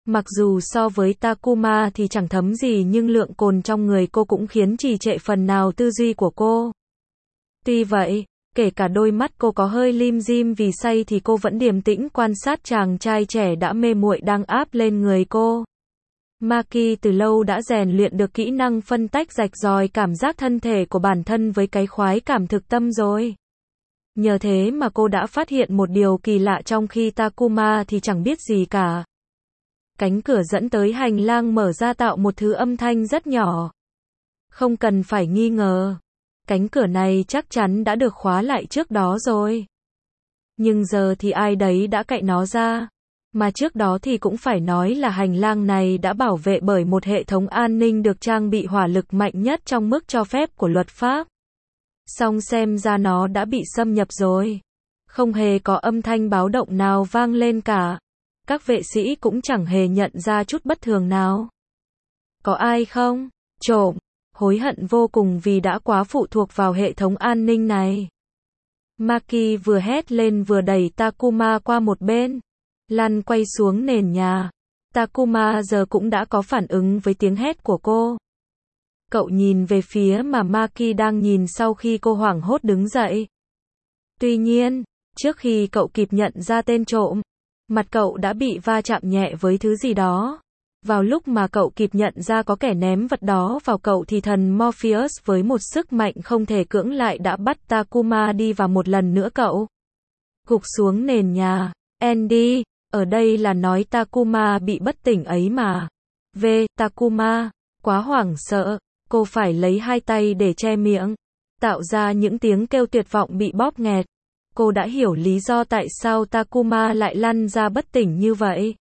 A: Mặc dù so với Takuma thì chẳng thấm gì nhưng lượng cồn trong người cô cũng khiến trì trệ phần nào tư duy của cô. Tuy vậy, kể cả đôi mắt cô có hơi lim dim vì say thì cô vẫn điềm tĩnh quan sát chàng trai trẻ đã mê muội đang áp lên người cô. Maki từ lâu đã rèn luyện được kỹ năng phân tách rạch ròi cảm giác thân thể của bản thân với cái khoái cảm thực tâm rồi. Nhờ thế mà cô đã phát hiện một điều kỳ lạ trong khi Takuma thì chẳng biết gì cả. Cánh cửa dẫn tới hành lang mở ra tạo một thứ âm thanh rất nhỏ. Không cần phải nghi ngờ. Cánh cửa này chắc chắn đã được khóa lại trước đó rồi. Nhưng giờ thì ai đấy đã cạy nó ra. Mà trước đó thì cũng phải nói là hành lang này đã bảo vệ bởi một hệ thống an ninh được trang bị hỏa lực mạnh nhất trong mức cho phép của luật pháp. Song xem ra nó đã bị xâm nhập rồi. Không hề có âm thanh báo động nào vang lên cả. Các vệ sĩ cũng chẳng hề nhận ra chút bất thường nào. Có ai không? Trộm. Hối hận vô cùng vì đã quá phụ thuộc vào hệ thống an ninh này. Maki vừa hét lên vừa đẩy Takuma qua một bên. Lăn quay xuống nền nhà. Takuma giờ cũng đã có phản ứng với tiếng hét của cô. Cậu nhìn về phía mà Maki đang nhìn sau khi cô hoảng hốt đứng dậy. Tuy nhiên, trước khi cậu kịp nhận ra tên trộm, mặt cậu đã bị va chạm nhẹ với thứ gì đó. Vào lúc mà cậu kịp nhận ra có kẻ ném vật đó vào cậu thì thần Morpheus với một sức mạnh không thể cưỡng lại đã bắt Takuma đi và một lần nữa cậu gục xuống nền nhà. Andy, ở đây là nói Takuma bị bất tỉnh ấy mà. V. Takuma, quá hoảng sợ, cô phải lấy hai tay để che miệng, tạo ra những tiếng kêu tuyệt vọng bị bóp nghẹt. Cô đã hiểu lý do tại sao Takuma lại lăn ra bất tỉnh như vậy.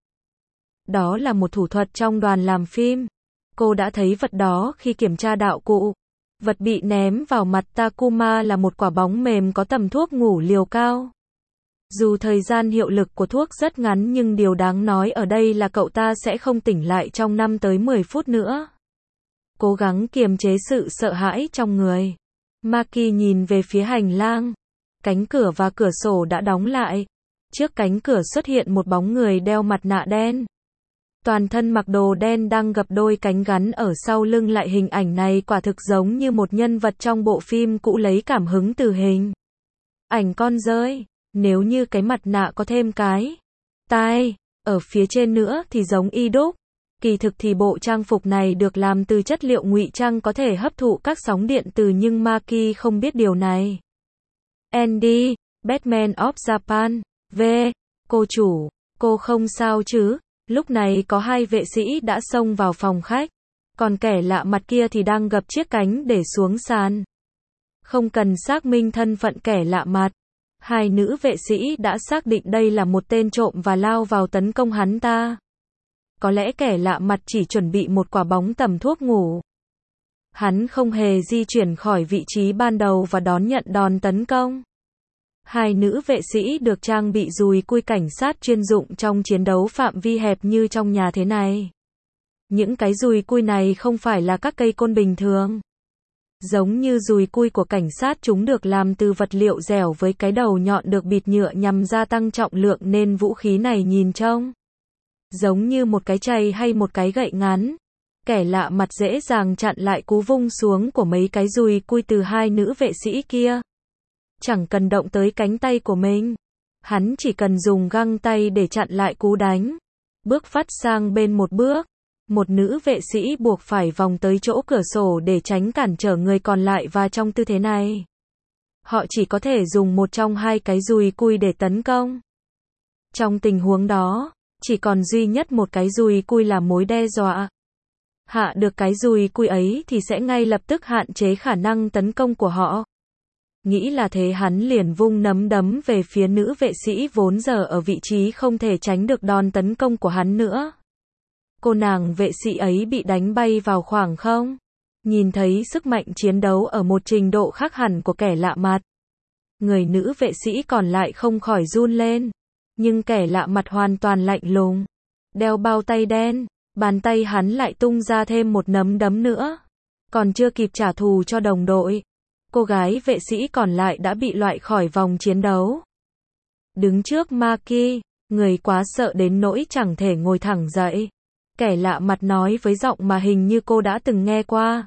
A: Đó là một thủ thuật trong đoàn làm phim. Cô đã thấy vật đó khi kiểm tra đạo cụ. Vật bị ném vào mặt Takuma là một quả bóng mềm có tầm thuốc ngủ liều cao. Dù thời gian hiệu lực của thuốc rất ngắn nhưng điều đáng nói ở đây là cậu ta sẽ không tỉnh lại trong năm tới mười phút nữa. Cố gắng kiềm chế sự sợ hãi trong người. Maki nhìn về phía hành lang. Cánh cửa và cửa sổ đã đóng lại. Trước cánh cửa xuất hiện một bóng người đeo mặt nạ đen. Toàn thân mặc đồ đen đang gập đôi cánh gắn ở sau lưng lại hình ảnh này quả thực giống như một nhân vật trong bộ phim cũ lấy cảm hứng từ hình ảnh con dơi. Nếu như cái mặt nạ có thêm cái tai ở phía trên nữa thì giống y đúc. Kỳ thực thì bộ trang phục này được làm từ chất liệu ngụy trang có thể hấp thụ các sóng điện từ nhưng Maki không biết điều này. Andy, Batman of Japan. V. Cô chủ, cô không sao chứ? Lúc này có hai vệ sĩ đã xông vào phòng khách. Còn kẻ lạ mặt kia thì đang gập chiếc cánh để xuống sàn. Không cần xác minh thân phận kẻ lạ mặt. Hai nữ vệ sĩ đã xác định đây là một tên trộm và lao vào tấn công hắn ta. Có lẽ kẻ lạ mặt chỉ chuẩn bị một quả bóng tầm thuốc ngủ. Hắn không hề di chuyển khỏi vị trí ban đầu và đón nhận đòn tấn công. Hai nữ vệ sĩ được trang bị dùi cui cảnh sát chuyên dụng trong chiến đấu phạm vi hẹp như trong nhà thế này. Những cái dùi cui này không phải là các cây côn bình thường. Giống như dùi cui của cảnh sát, chúng được làm từ vật liệu dẻo với cái đầu nhọn được bịt nhựa nhằm gia tăng trọng lượng nên vũ khí này nhìn trông giống như một cái chày hay một cái gậy ngắn. Kẻ lạ mặt dễ dàng chặn lại cú vung xuống của mấy cái dùi cui từ hai nữ vệ sĩ kia. Chẳng cần động tới cánh tay của mình. Hắn chỉ cần dùng găng tay để chặn lại cú đánh. Bước phát sang bên một bước. Một nữ vệ sĩ buộc phải vòng tới chỗ cửa sổ để tránh cản trở người còn lại và trong tư thế này, họ chỉ có thể dùng một trong hai cái dùi cui để tấn công. Trong tình huống đó, chỉ còn duy nhất một cái dùi cui là mối đe dọa. Hạ được cái dùi cui ấy thì sẽ ngay lập tức hạn chế khả năng tấn công của họ. Nghĩ là thế hắn liền vung nắm đấm về phía nữ vệ sĩ vốn giờ ở vị trí không thể tránh được đòn tấn công của hắn nữa. Cô nàng vệ sĩ ấy bị đánh bay vào khoảng không. Nhìn thấy sức mạnh chiến đấu ở một trình độ khác hẳn của kẻ lạ mặt. Người nữ vệ sĩ còn lại không khỏi run lên. Nhưng kẻ lạ mặt hoàn toàn lạnh lùng. Đeo bao tay đen, bàn tay hắn lại tung ra thêm một nắm đấm nữa. Còn chưa kịp trả thù cho đồng đội. Cô gái vệ sĩ còn lại đã bị loại khỏi vòng chiến đấu. Đứng trước Maki, Người quá sợ đến nỗi chẳng thể ngồi thẳng dậy. Kẻ lạ mặt nói với giọng mà hình như cô đã từng nghe qua.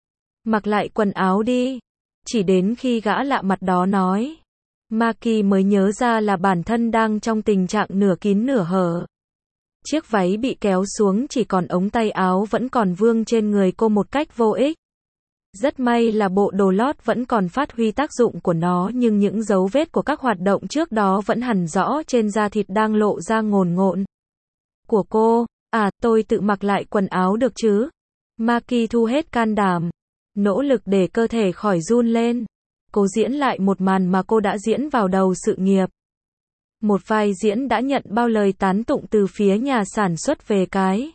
A: Mặc lại quần áo đi. Chỉ đến khi gã lạ mặt đó nói, Maki mới nhớ ra là bản thân đang trong tình trạng nửa kín nửa hở. Chiếc váy bị kéo xuống chỉ còn ống tay áo vẫn còn vương trên người cô một cách vô ích. Rất may là bộ đồ lót vẫn còn phát huy tác dụng của nó, nhưng những dấu vết của các hoạt động trước đó vẫn hằn rõ trên da thịt đang lộ ra ngồn ngộn. Của cô, à, tôi tự mặc lại quần áo được chứ? Maki thu hết can đảm, nỗ lực để cơ thể khỏi run lên. Cô diễn lại một màn mà cô đã diễn vào đầu sự nghiệp. Một vai diễn đã nhận bao lời tán tụng từ phía nhà sản xuất về cái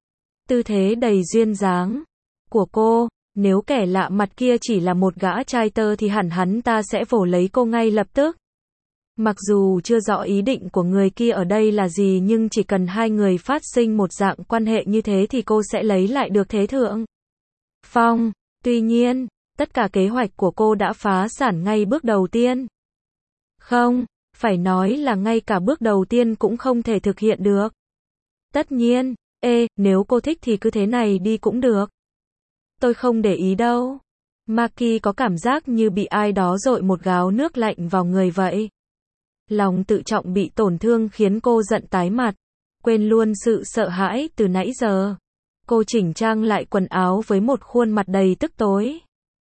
A: tư thế đầy duyên dáng của cô. Nếu kẻ lạ mặt kia chỉ là một gã trai tơ thì hẳn hắn ta sẽ vồ lấy cô ngay lập tức. Mặc dù chưa rõ ý định của người kia ở đây là gì, nhưng chỉ cần hai người phát sinh một dạng quan hệ như thế thì cô sẽ lấy lại được thế thượng phong. Tuy nhiên, tất cả kế hoạch của cô đã phá sản ngay bước đầu tiên. Không, phải nói là ngay cả bước đầu tiên cũng không thể thực hiện được. Tất nhiên, ê, nếu cô thích thì cứ thế này đi cũng được. Tôi không để ý đâu. Maki có cảm giác như bị ai đó dội một gáo nước lạnh vào người vậy. Lòng tự trọng bị tổn thương khiến cô giận tái mặt, quên luôn sự sợ hãi từ nãy giờ. Cô chỉnh trang lại quần áo với một khuôn mặt đầy tức tối.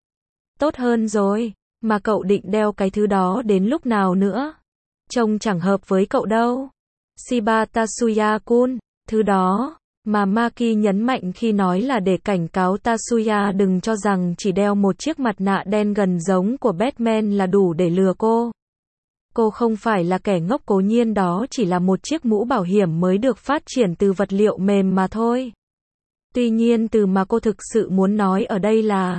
A: Tốt hơn rồi, mà cậu định đeo cái thứ đó đến lúc nào nữa? Trông chẳng hợp với cậu đâu. Shiba Tatsuya-kun, thứ đó mà Maki nhấn mạnh khi nói là để cảnh cáo Tatsuya đừng cho rằng chỉ đeo một chiếc mặt nạ đen gần giống của Batman là đủ để lừa cô. Cô không phải là kẻ ngốc, cố nhiên đó chỉ là một chiếc mũ bảo hiểm mới được phát triển từ vật liệu mềm mà thôi. Tuy nhiên từ mà cô thực sự muốn nói ở đây là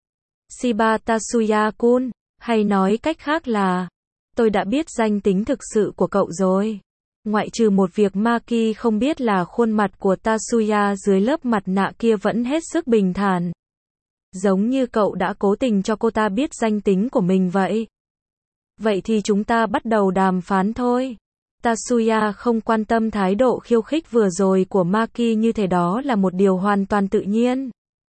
A: Shiba Tatsuya-kun, hay nói cách khác là tôi đã biết danh tính thực sự của cậu rồi. Ngoại trừ một việc Maki không biết là khuôn mặt của Tatsuya dưới lớp mặt nạ kia vẫn hết sức bình thản. Giống như cậu đã cố tình cho cô ta biết danh tính của mình vậy. Vậy thì chúng ta bắt đầu đàm phán thôi. Tatsuya không quan tâm thái độ khiêu khích vừa rồi của Maki, như thế đó là một điều hoàn toàn tự nhiên.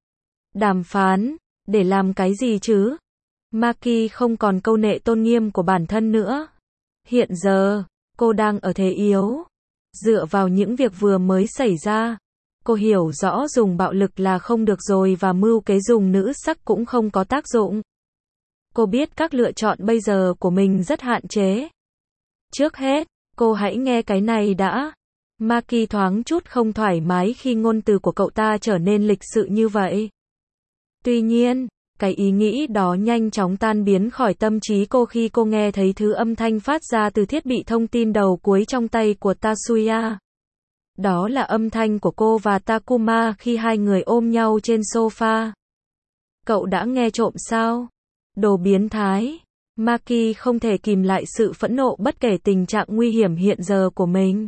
A: Đàm phán? Để làm cái gì chứ? Maki không còn câu nệ tôn nghiêm của bản thân nữa. Hiện giờ, cô đang ở thế yếu. Dựa vào những việc vừa mới xảy ra, cô hiểu rõ dùng bạo lực là không được rồi và mưu kế dùng nữ sắc cũng không có tác dụng. Cô biết các lựa chọn bây giờ của mình rất hạn chế. Trước hết, cô hãy nghe cái này đã. Maki thoáng chút không thoải mái khi ngôn từ của cậu ta trở nên lịch sự như vậy. Tuy nhiên, cái ý nghĩ đó nhanh chóng tan biến khỏi tâm trí cô khi cô nghe thấy thứ âm thanh phát ra từ thiết bị thông tin đầu cuối trong tay của Tatsuya. Đó là âm thanh của cô và Takuma khi hai người ôm nhau trên sofa. Cậu đã nghe trộm sao? Đồ biến thái. Maki không thể kìm lại sự phẫn nộ bất kể tình trạng nguy hiểm hiện giờ của mình.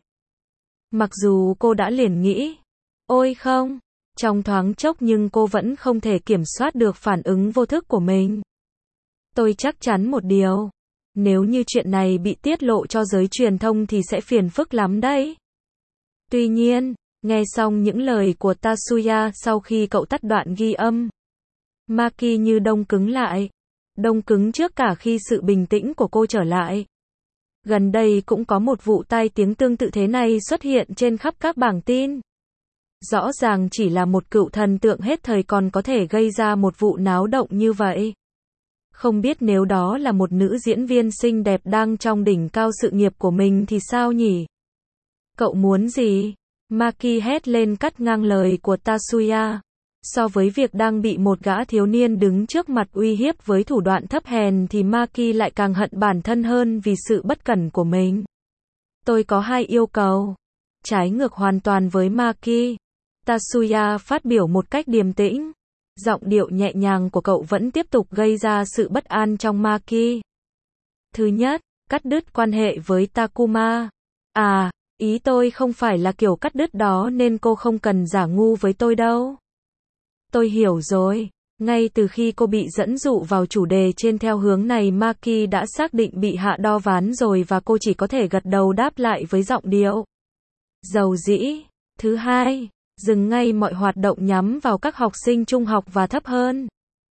A: Mặc dù cô đã liền nghĩ, ôi không, trong thoáng chốc, nhưng cô vẫn không thể kiểm soát được phản ứng vô thức của mình. Tôi chắc chắn một điều, nếu như chuyện này bị tiết lộ cho giới truyền thông thì sẽ phiền phức lắm đấy. Tuy nhiên, nghe xong những lời của Tatsuya sau khi cậu tắt đoạn ghi âm, Maki như đông cứng lại. Đông cứng trước cả khi sự bình tĩnh của cô trở lại. Gần đây cũng có một vụ tai tiếng tương tự thế này xuất hiện trên khắp các bảng tin. Rõ ràng chỉ là một cựu thần tượng hết thời còn có thể gây ra một vụ náo động như vậy. Không biết nếu đó là một nữ diễn viên xinh đẹp đang trong đỉnh cao sự nghiệp của mình thì sao nhỉ? Cậu muốn gì? Maki hét lên cắt ngang lời của Tatsuya. So với việc đang bị một gã thiếu niên đứng trước mặt uy hiếp với thủ đoạn thấp hèn thì Maki lại càng hận bản thân hơn vì sự bất cẩn của mình. Tôi có hai yêu cầu. Trái ngược hoàn toàn với Maki, Tatsuya phát biểu một cách điềm tĩnh. Giọng điệu nhẹ nhàng của cậu vẫn tiếp tục gây ra sự bất an trong Maki. Thứ nhất, cắt đứt quan hệ với Takuma. À, ý tôi không phải là kiểu cắt đứt đó nên cô không cần giả ngu với tôi đâu. Tôi hiểu rồi. Ngay từ khi cô bị dẫn dụ vào chủ đề trên theo hướng này, Maki đã xác định bị hạ đo ván rồi và cô chỉ có thể gật đầu đáp lại với giọng điệu dầu dĩ. Thứ hai, dừng ngay mọi hoạt động nhắm vào các học sinh trung học và thấp hơn.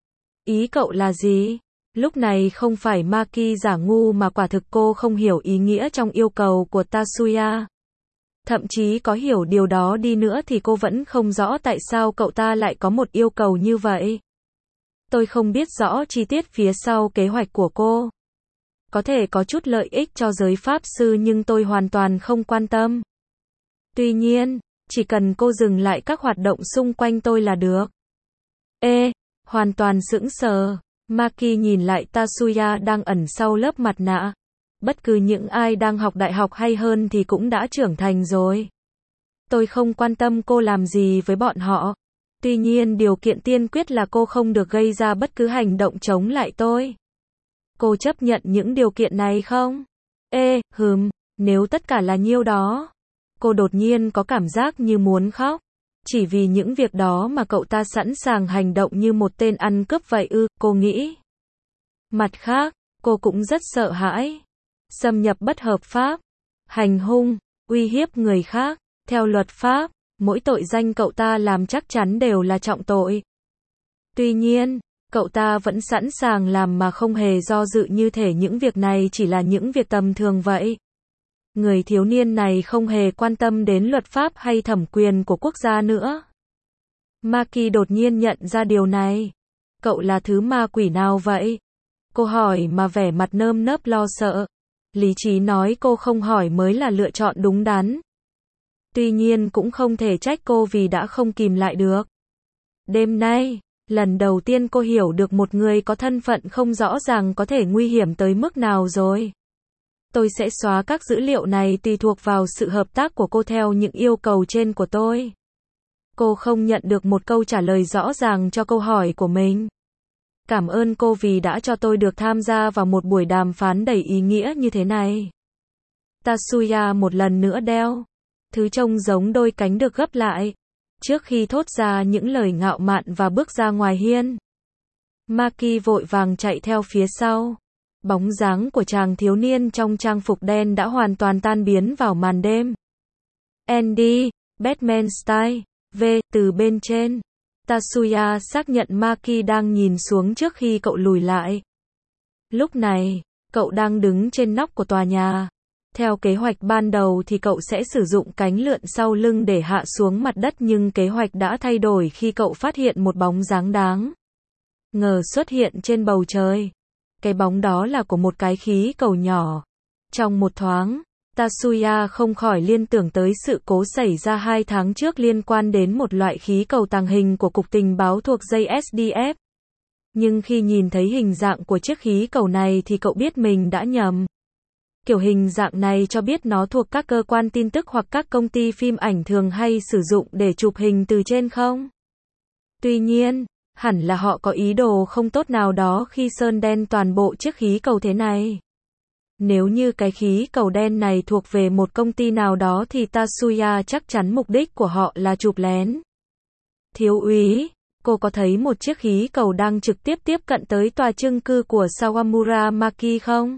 A: Ý cậu là gì? Lúc này không phải Maki giả ngu mà quả thực cô không hiểu ý nghĩa trong yêu cầu của Tatsuya. Thậm chí có hiểu điều đó đi nữa thì cô vẫn không rõ tại sao cậu ta lại có một yêu cầu như vậy. Tôi không biết rõ chi tiết phía sau kế hoạch của cô. Có thể có chút lợi ích cho giới pháp sư nhưng tôi hoàn toàn không quan tâm. Tuy nhiên, chỉ cần cô dừng lại các hoạt động xung quanh tôi là được. Ê, hoàn toàn sững sờ. Maki nhìn lại Tatsuya đang ẩn sau lớp mặt nạ. Bất cứ những ai đang học đại học hay hơn thì cũng đã trưởng thành rồi. Tôi không quan tâm cô làm gì với bọn họ. Tuy nhiên điều kiện tiên quyết là cô không được gây ra bất cứ hành động chống lại tôi. Cô chấp nhận những điều kiện này không? Ê, hừm, nếu tất cả là nhiêu đó. Cô đột nhiên có cảm giác như muốn khóc. Chỉ vì những việc đó mà cậu ta sẵn sàng hành động như một tên ăn cướp vậy ư, cô nghĩ. Mặt khác, cô cũng rất sợ hãi. Xâm nhập bất hợp pháp, hành hung, uy hiếp người khác. Theo luật pháp, mỗi tội danh cậu ta làm chắc chắn đều là trọng tội. Tuy nhiên, cậu ta vẫn sẵn sàng làm mà không hề do dự như thể những việc này chỉ là những việc tầm thường vậy. Người thiếu niên này không hề quan tâm đến luật pháp hay thẩm quyền của quốc gia nữa. Maki đột nhiên nhận ra điều này. Cậu là thứ ma quỷ nào vậy? Cô hỏi mà vẻ mặt nơm nớp lo sợ. Lý trí nói cô không hỏi mới là lựa chọn đúng đắn. Tuy nhiên cũng không thể trách cô vì đã không kìm lại được. Đêm nay, lần đầu tiên cô hiểu được một người có thân phận không rõ ràng có thể nguy hiểm tới mức nào rồi. Tôi sẽ xóa các dữ liệu này tùy thuộc vào sự hợp tác của cô theo những yêu cầu trên của tôi. Cô không nhận được một câu trả lời rõ ràng cho câu hỏi của mình. Cảm ơn cô vì đã cho tôi được tham gia vào một buổi đàm phán đầy ý nghĩa như thế này. Tatsuya một lần nữa đeo thứ trông giống đôi cánh được gấp lại, trước khi thốt ra những lời ngạo mạn và bước ra ngoài hiên. Maki vội vàng chạy theo phía sau. Bóng dáng của chàng thiếu niên trong trang phục đen đã hoàn toàn tan biến vào màn đêm. Andy, Batman Style, V, từ bên trên. Tatsuya xác nhận Maki đang nhìn xuống trước khi cậu lùi lại. Lúc này, cậu đang đứng trên nóc của tòa nhà. Theo kế hoạch ban đầu thì cậu sẽ sử dụng cánh lượn sau lưng để hạ xuống mặt đất nhưng kế hoạch đã thay đổi khi cậu phát hiện một bóng dáng đáng ngờ xuất hiện trên bầu trời. Cái bóng đó là của một cái khí cầu nhỏ. Trong một thoáng, Tatsuya không khỏi liên tưởng tới sự cố xảy ra hai tháng trước liên quan đến một loại khí cầu tàng hình của Cục Tình báo thuộc J S D F. Nhưng khi nhìn thấy hình dạng của chiếc khí cầu này thì cậu biết mình đã nhầm. Kiểu hình dạng này cho biết nó thuộc các cơ quan tin tức hoặc các công ty phim ảnh thường hay sử dụng để chụp hình từ trên không? Tuy nhiên, hẳn là họ có ý đồ không tốt nào đó khi sơn đen toàn bộ chiếc khí cầu thế này. Nếu như cái khí cầu đen này thuộc về một công ty nào đó thì Tatsuya chắc chắn mục đích của họ là chụp lén. Thiếu úy, cô có thấy một chiếc khí cầu đang trực tiếp tiếp cận tới tòa chung cư của Sawamura Maki không?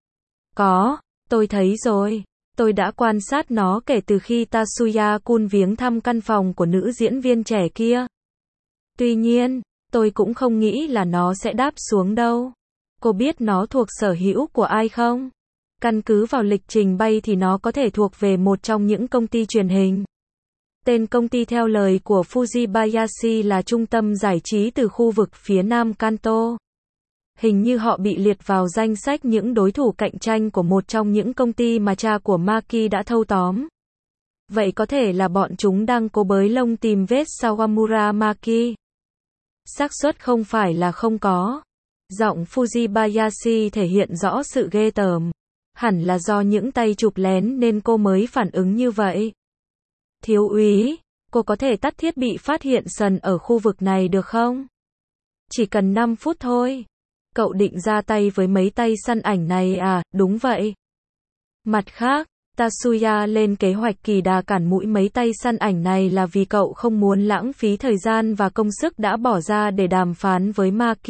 A: Có, tôi thấy rồi. Tôi đã quan sát nó kể từ khi Tatsuya-kun viếng thăm căn phòng của nữ diễn viên trẻ kia. Tuy nhiên, tôi cũng không nghĩ là nó sẽ đáp xuống đâu. Cô biết nó thuộc sở hữu của ai không? Căn cứ vào lịch trình bay thì nó có thể thuộc về một trong những công ty truyền hình. Tên công ty theo lời của Fujibayashi là Trung tâm Giải trí từ khu vực phía Nam Kanto. Hình như họ bị liệt vào danh sách những đối thủ cạnh tranh của một trong những công ty mà cha của Maki đã thâu tóm. Vậy có thể là bọn chúng đang cố bới lông tìm vết Sawamura Maki. Xác suất không phải là không có. Giọng Fujibayashi thể hiện rõ sự ghê tởm. Hẳn là do những tay chụp lén nên cô mới phản ứng như vậy. Thiếu úy, cô có thể tắt thiết bị phát hiện sần ở khu vực này được không? Chỉ cần năm phút thôi. Cậu định ra tay với mấy tay săn ảnh này à? Đúng vậy. Mặt khác, Tatsuya lên kế hoạch kỳ đà cản mũi mấy tay săn ảnh này là vì cậu không muốn lãng phí thời gian và công sức đã bỏ ra để đàm phán với Maki.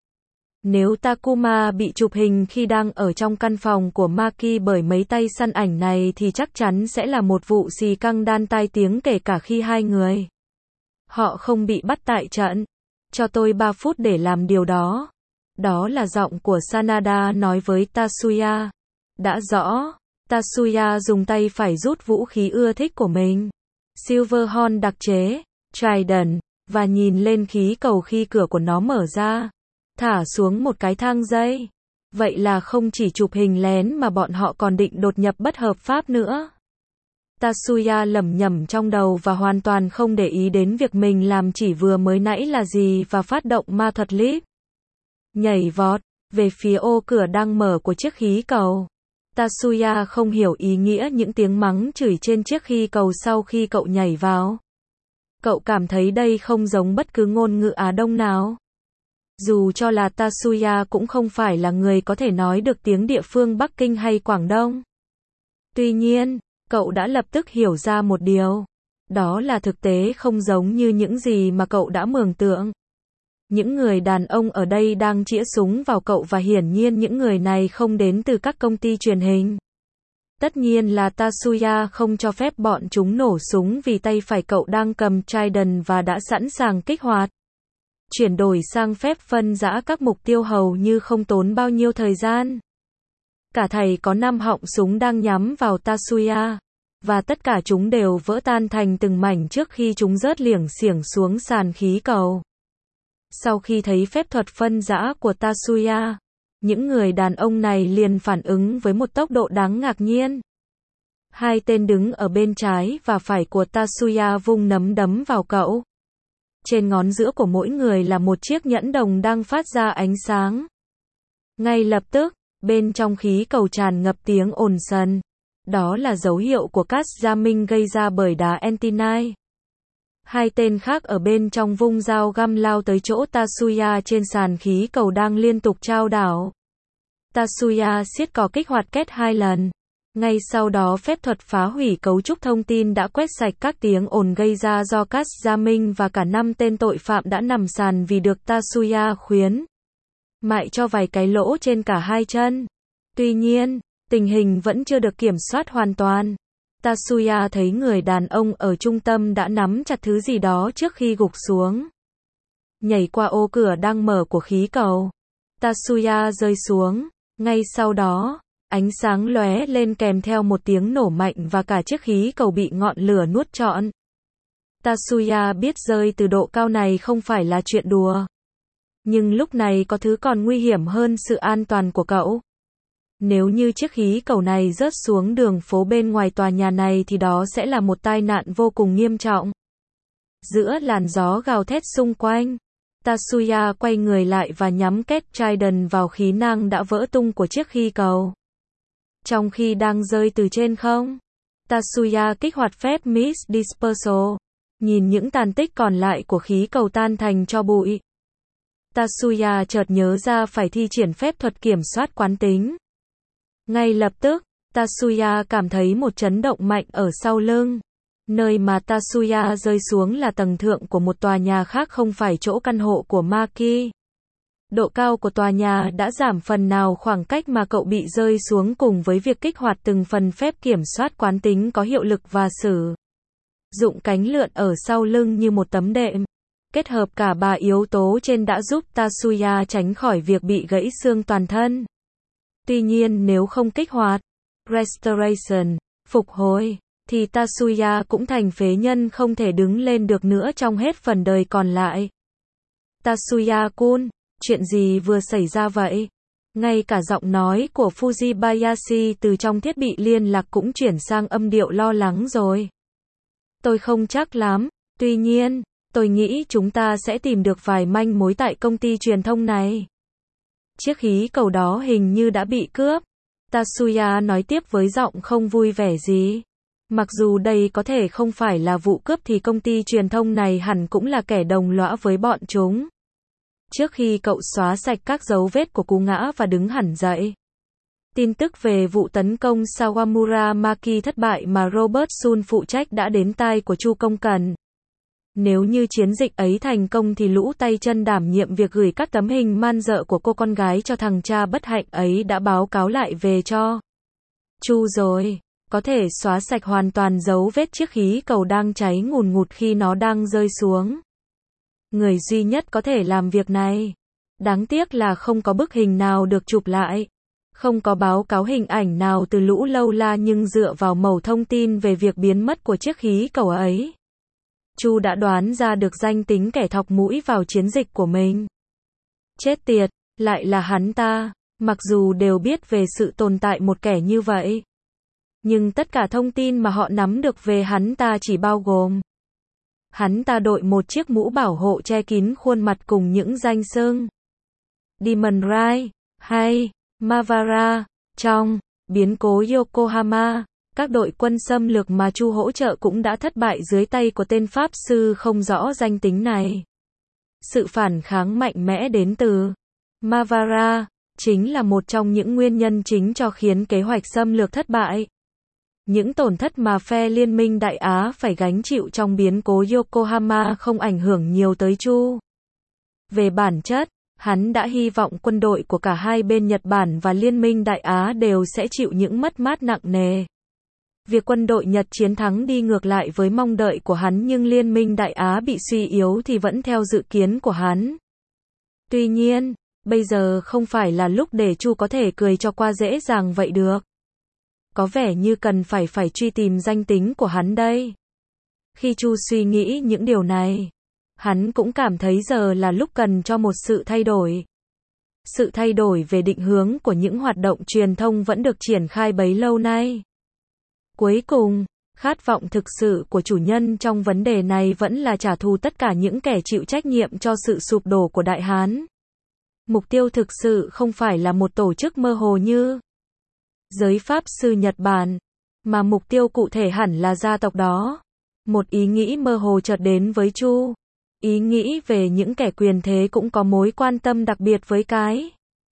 A: Nếu Takuma bị chụp hình khi đang ở trong căn phòng của Maki bởi mấy tay săn ảnh này thì chắc chắn sẽ là một vụ xì căng đan tai tiếng kể cả khi hai người họ không bị bắt tại trận. Cho tôi ba phút để làm điều đó. Đó là giọng của Sanada nói với Tatsuya. Đã rõ. Tatsuya dùng tay phải rút vũ khí ưa thích của mình, Silverhorn đặc chế, Trident, và nhìn lên khí cầu khi cửa của nó mở ra. Thả xuống một cái thang dây. Vậy là không chỉ chụp hình lén mà bọn họ còn định đột nhập bất hợp pháp nữa. Tatsuya lẩm nhẩm trong đầu và hoàn toàn không để ý đến việc mình làm chỉ vừa mới nãy là gì và phát động ma thuật leap. Nhảy vọt về phía ô cửa đang mở của chiếc khí cầu. Tatsuya không hiểu ý nghĩa những tiếng mắng chửi trên chiếc khí cầu sau khi cậu nhảy vào. Cậu cảm thấy đây không giống bất cứ ngôn ngữ Á Đông nào. Dù cho là Tatsuya cũng không phải là người có thể nói được tiếng địa phương Bắc Kinh hay Quảng Đông. Tuy nhiên, cậu đã lập tức hiểu ra một điều. Đó là thực tế không giống như những gì mà cậu đã mường tượng. Những người đàn ông ở đây đang chĩa súng vào cậu và hiển nhiên những người này không đến từ các công ty truyền hình. Tất nhiên là Tatsuya không cho phép bọn chúng nổ súng vì tay phải cậu đang cầm Trident và đã sẵn sàng kích hoạt. Chuyển đổi sang phép phân rã các mục tiêu hầu như không tốn bao nhiêu thời gian. Cả thầy có năm họng súng đang nhắm vào Tatsuya, và tất cả chúng đều vỡ tan thành từng mảnh trước khi chúng rớt liểng xiểng xuống sàn khí cầu. Sau khi thấy phép thuật phân rã của Tatsuya, những người đàn ông này liền phản ứng với một tốc độ đáng ngạc nhiên. Hai tên đứng ở bên trái và phải của Tatsuya vung nắm đấm vào cậu. Trên ngón giữa của mỗi người là một chiếc nhẫn đồng đang phát ra ánh sáng. Ngay lập tức, bên trong khí cầu tràn ngập tiếng ồn sần. Đó là dấu hiệu của cát gia minh gây ra bởi đá Entinite. Hai tên khác ở bên trong vung dao găm lao tới chỗ Tatsuya trên sàn khí cầu đang liên tục trao đảo. Tatsuya siết cò kích hoạt két hai lần. Ngay sau đó phép thuật phá hủy cấu trúc thông tin đã quét sạch các tiếng ồn gây ra do cát gia minh và cả năm tên tội phạm đã nằm sàn vì được Tatsuya khuyến mại cho vài cái lỗ trên cả hai chân. Tuy nhiên, tình hình vẫn chưa được kiểm soát hoàn toàn. Tatsuya thấy người đàn ông ở trung tâm đã nắm chặt thứ gì đó trước khi gục xuống. Nhảy qua ô cửa đang mở của khí cầu. Tatsuya rơi xuống. Ngay sau đó, ánh sáng lóe lên kèm theo một tiếng nổ mạnh và cả chiếc khí cầu bị ngọn lửa nuốt trọn. Tatsuya biết rơi từ độ cao này không phải là chuyện đùa. Nhưng lúc này có thứ còn nguy hiểm hơn sự an toàn của cậu. Nếu như chiếc khí cầu này rớt xuống đường phố bên ngoài tòa nhà này thì đó sẽ là một tai nạn vô cùng nghiêm trọng. Giữa làn gió gào thét xung quanh, Tatsuya quay người lại và nhắm két Trident vào khí năng đã vỡ tung của chiếc khí cầu. Trong khi đang rơi từ trên không, Tatsuya kích hoạt phép Mist Dispersal, nhìn những tàn tích còn lại của khí cầu tan thành tro bụi. Tatsuya chợt nhớ ra phải thi triển phép thuật kiểm soát quán tính. Ngay lập tức, Tatsuya cảm thấy một chấn động mạnh ở sau lưng. Nơi mà Tatsuya rơi xuống là tầng thượng của một tòa nhà khác không phải chỗ căn hộ của Maki. Độ cao của tòa nhà đã giảm phần nào khoảng cách mà cậu bị rơi xuống cùng với việc kích hoạt từng phần phép kiểm soát quán tính có hiệu lực và sử dụng cánh lượn ở sau lưng như một tấm đệm. Kết hợp cả ba yếu tố trên đã giúp Tatsuya tránh khỏi việc bị gãy xương toàn thân. Tuy nhiên nếu không kích hoạt Restoration, phục hồi, thì Tatsuya cũng thành phế nhân không thể đứng lên được nữa trong hết phần đời còn lại. Tatsuya-kun, chuyện gì vừa xảy ra vậy? Ngay cả giọng nói của Fujibayashi từ trong thiết bị liên lạc cũng chuyển sang âm điệu lo lắng rồi. Tôi không chắc lắm, tuy nhiên, tôi nghĩ chúng ta sẽ tìm được vài manh mối tại công ty truyền thông này. Chiếc khí cầu đó hình như đã bị cướp. Tatsuya nói tiếp với giọng không vui vẻ gì. Mặc dù đây có thể không phải là vụ cướp thì công ty truyền thông này hẳn cũng là kẻ đồng lõa với bọn chúng. Trước khi cậu xóa sạch các dấu vết của cú ngã và đứng hẳn dậy, Tin tức về vụ tấn công Sawamura Maki thất bại mà Robert Sun phụ trách đã đến tai của Chu Công Cần. Nếu như chiến dịch ấy thành công thì lũ tay chân đảm nhiệm việc gửi các tấm hình man dợ của cô con gái cho thằng cha bất hạnh ấy đã báo cáo lại về cho Chu rồi. Có thể xóa sạch hoàn toàn dấu vết chiếc khí cầu đang cháy ngùn ngụt khi nó đang rơi xuống. Người duy nhất có thể làm việc này. Đáng tiếc là không có bức hình nào được chụp lại. Không có báo cáo hình ảnh nào từ lũ lâu la, nhưng dựa vào mẩu thông tin về việc biến mất của chiếc khí cầu ấy, Chu đã đoán ra được danh tính kẻ thọc mũi vào chiến dịch của mình. Chết tiệt, lại là hắn ta. Mặc dù đều biết về sự tồn tại một kẻ như vậy, nhưng tất cả thông tin mà họ nắm được về hắn ta chỉ bao gồm hắn ta đội một chiếc mũ bảo hộ che kín khuôn mặt cùng những danh xưng Demon Rai hay Mavara. Trong biến cố Yokohama, các đội quân xâm lược mà Chu hỗ trợ cũng đã thất bại dưới tay của tên pháp sư không rõ danh tính này. Sự phản kháng mạnh mẽ đến từ Mavara chính là một trong những nguyên nhân chính cho khiến kế hoạch xâm lược thất bại. Những tổn thất mà phe Liên minh Đại Á phải gánh chịu trong biến cố Yokohama không ảnh hưởng nhiều tới Chu. Về bản chất, hắn đã hy vọng quân đội của cả hai bên Nhật Bản và Liên minh Đại Á đều sẽ chịu những mất mát nặng nề. Việc quân đội Nhật chiến thắng đi ngược lại với mong đợi của hắn, nhưng Liên minh Đại Á bị suy yếu thì vẫn theo dự kiến của hắn. Tuy nhiên, bây giờ không phải là lúc để Chu có thể cười cho qua dễ dàng vậy được. Có vẻ như cần phải phải truy tìm danh tính của hắn đây. Khi Chu suy nghĩ những điều này, hắn cũng cảm thấy giờ là lúc cần cho một sự thay đổi. Sự thay đổi về định hướng của những hoạt động truyền thông vẫn được triển khai bấy lâu nay. Cuối cùng, khát vọng thực sự của chủ nhân trong vấn đề này vẫn là trả thù tất cả những kẻ chịu trách nhiệm cho sự sụp đổ của Đại Hán. Mục tiêu thực sự không phải là một tổ chức mơ hồ như giới pháp sư Nhật Bản, mà mục tiêu cụ thể hẳn là gia tộc đó. Một ý nghĩ mơ hồ chợt đến với Chu. Ý nghĩ về những kẻ quyền thế cũng có mối quan tâm đặc biệt với cái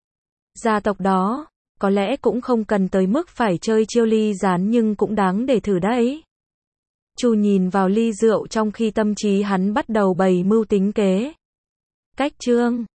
A: gia tộc đó. Có lẽ cũng không cần tới mức phải chơi chiêu ly gián, nhưng cũng đáng để thử đấy. Chu nhìn vào ly rượu trong khi tâm trí hắn bắt đầu bày mưu tính kế. Cách chương